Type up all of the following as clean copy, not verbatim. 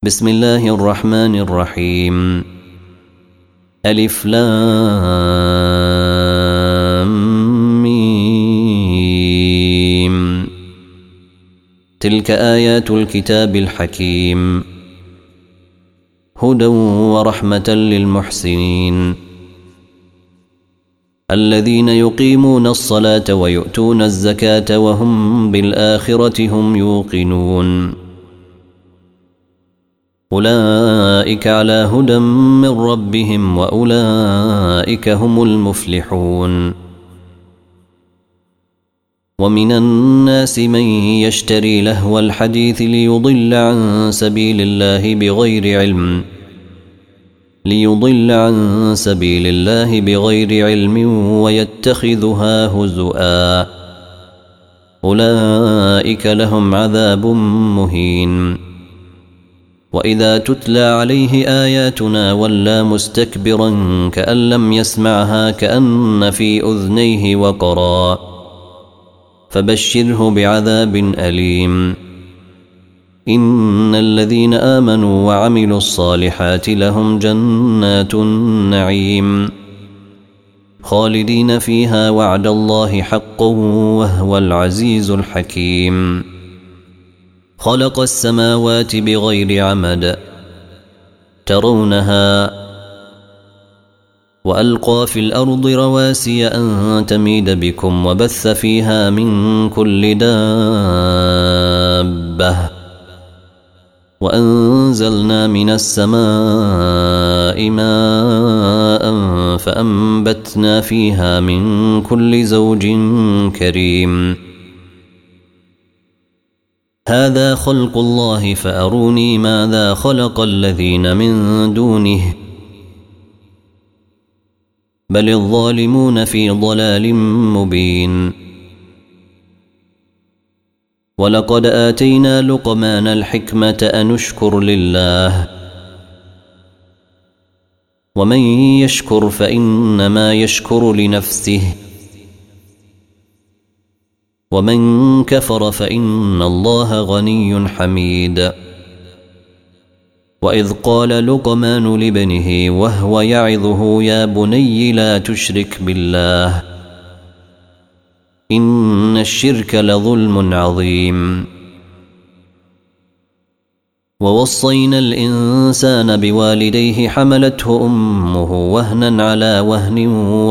بسم الله الرحمن الرحيم. ألف لام ميم. تلك آيات الكتاب الحكيم هدى ورحمة للمحسنين الذين يقيمون الصلاة ويؤتون الزكاة وهم بالآخرة هم يوقنون أولئك على هدى من ربهم وأولئك هم المفلحون. ومن الناس من يشتري لهو الحديث ليضل عن سبيل الله بغير علم ويتخذها هزؤا أولئك لهم عذاب مهين. وإذا تتلى عليه آياتنا ولى مستكبرا كأن لم يسمعها كأن في أذنيه وقرا فبشره بعذاب أليم. إن الذين آمنوا وعملوا الصالحات لهم جنات النعيم خالدين فيها وعد الله حقا وهو العزيز الحكيم. خلق السماوات بغير عمد ترونها وألقى في الأرض رواسي أن تميد بكم وبث فيها من كل دابة وأنزلنا من السماء ماء فأنبتنا فيها من كل زوج كريم. هذا خلق الله فأروني ماذا خلق الذين من دونه بل الظالمون في ضلال مبين. ولقد آتينا لقمان الحكمة أن اشكر لله ومن يشكر فإنما يشكر لنفسه ومن كفر فإن الله غني حميد. وإذ قال لقمان لابنه وهو يعظه يا بني لا تشرك بالله إن الشرك لظلم عظيم. ووصينا الإنسان بوالديه حملته أمه وهنا على وهن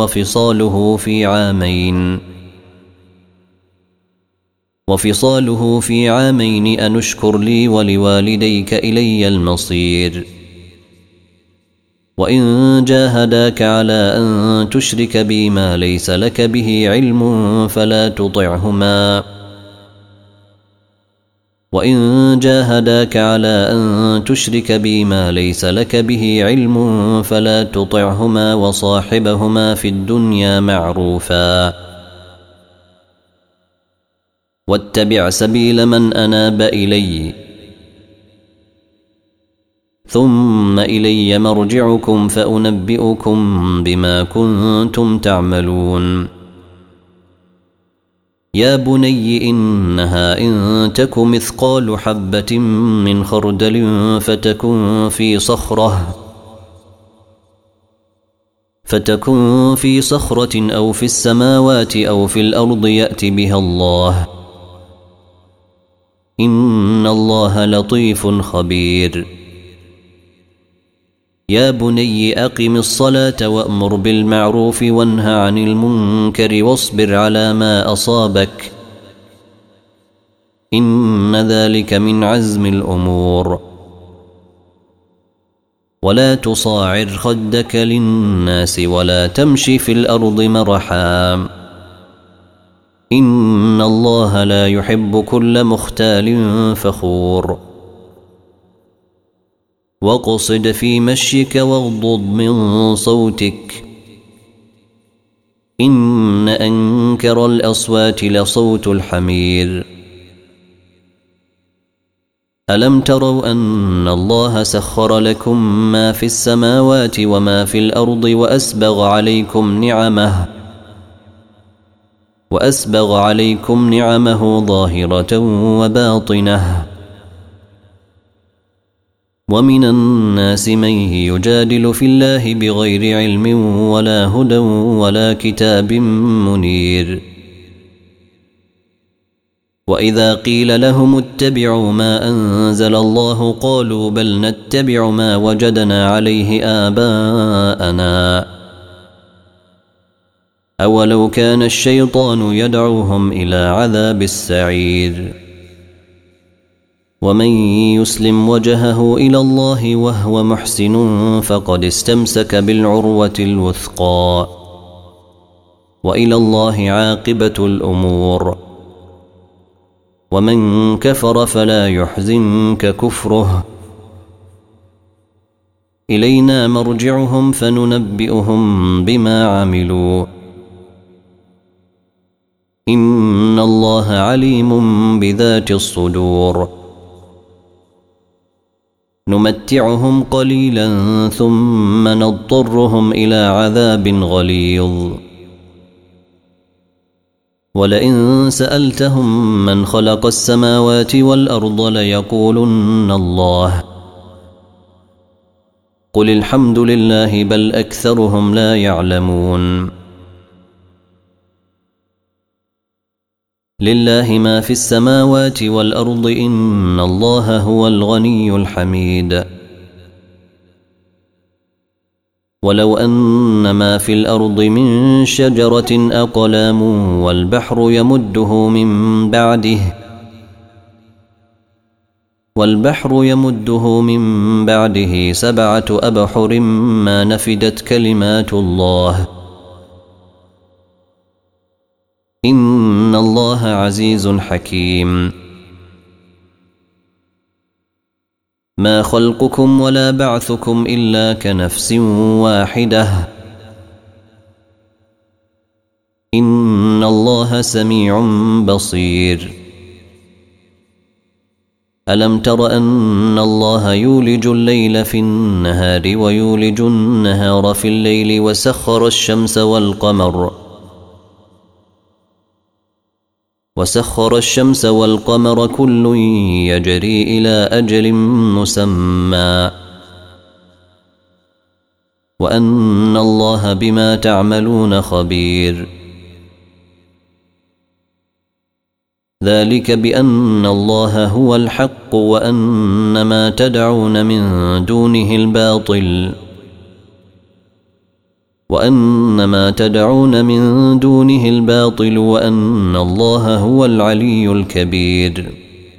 وفصاله في عامين أن اشكر لي ولوالديك إلي المصير. وإن جاهداك على أن تشرك بي ما ليس لك به علم فلا تطعهما وصاحبهما في الدنيا معروفا واتبع سبيل من أناب إلي ثم إلي مرجعكم فأنبئكم بما كنتم تعملون. يا بني إنها إن تك مثقال حبة من خردل فتكن في صخرة أو في السماوات أو في الأرض يأت بها الله إن الله لطيف خبير. يا بني أقم الصلاة وأمر بالمعروف وانه عن المنكر واصبر على ما أصابك إن ذلك من عزم الأمور. ولا تصاعر خدك للناس ولا تمشي في الأرض مرحا إن الله لا يحب كل مختال فخور. واقصد في مشيك واغضض من صوتك إن أنكر الأصوات لصوت الحمير. ألم تروا أن الله سخر لكم ما في السماوات وما في الأرض وأسبغ عليكم نعمه ظاهرة وباطنة ومن الناس من يجادل في الله بغير علم ولا هدى ولا كتاب منير. وإذا قيل لهم اتبعوا ما أنزل الله قالوا بل نتبع ما وجدنا عليه آباءنا أولو كان الشيطان يدعوهم إلى عذاب السعير. ومن يسلم وجهه إلى الله وهو محسن فقد استمسك بالعروة الوثقى وإلى الله عاقبة الأمور. ومن كفر فلا يحزنك كفره إلينا مرجعهم فننبئهم بما عملوا إن الله عليم بذات الصدور. نمتعهم قليلا ثم نضطرهم إلى عذاب غليظ. ولئن سألتهم من خلق السماوات والأرض ليقولن الله قل الحمد لله بل أكثرهم لا يعلمون. لله ما في السماوات والأرض إن الله هو الغني الحميد. ولو أن ما في الأرض من شجرة أقلام والبحر يمده من بعده 7 أبحر ما نفدت كلمات الله إن الله عزيز حكيم. ما خلقكم ولا بعثكم إلا كنفس واحدة إن الله سميع بصير. ألم تر أن الله يولج الليل في النهار ويولج النهار في الليل وسخر الشمس والقمر كل يجري إلى أجل مسمى وأن الله بما تعملون خبير. ذلك بأن الله هو الحق وأن ما تدعون من دونه الباطل وأن الله هو العلي الكبير.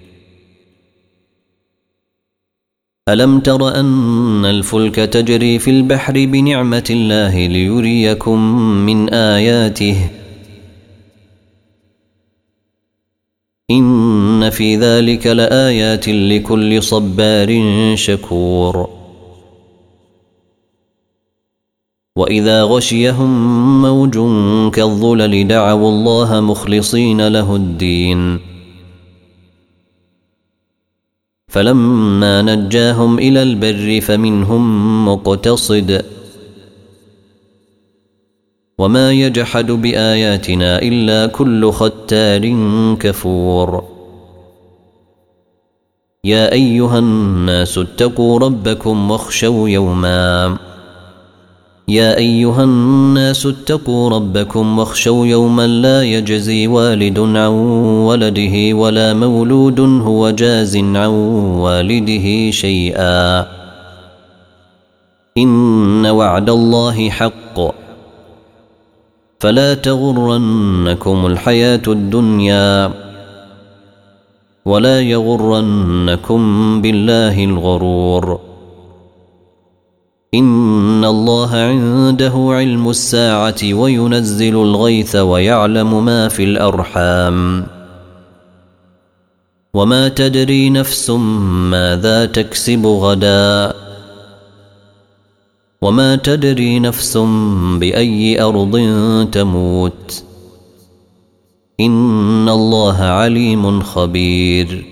ألم تر أن الفلك تجري في البحر بنعمة الله ليريكم من آياته إن في ذلك لآيات لكل صبار شكور. وإذا غشيهم موج كالظلل دعوا الله مخلصين له الدين فلما نجاهم إلى البر فمنهم مقتصد وما يجحد بآياتنا إلا كل ختار كفور. يا أيها الناس اتقوا ربكم واخشوا يوما لا يجزي والد عن ولده ولا مولود هو جاز عن والده شيئا إن وعد الله حق فلا تغرنكم الحياة الدنيا ولا يغرنكم بالله الغرور. إن الله عنده علم الساعة وينزل الغيث ويعلم ما في الأرحام وما تدري نفس ماذا تكسب غدا وما تدري نفس بأي أرض تموت إن الله عليم خبير.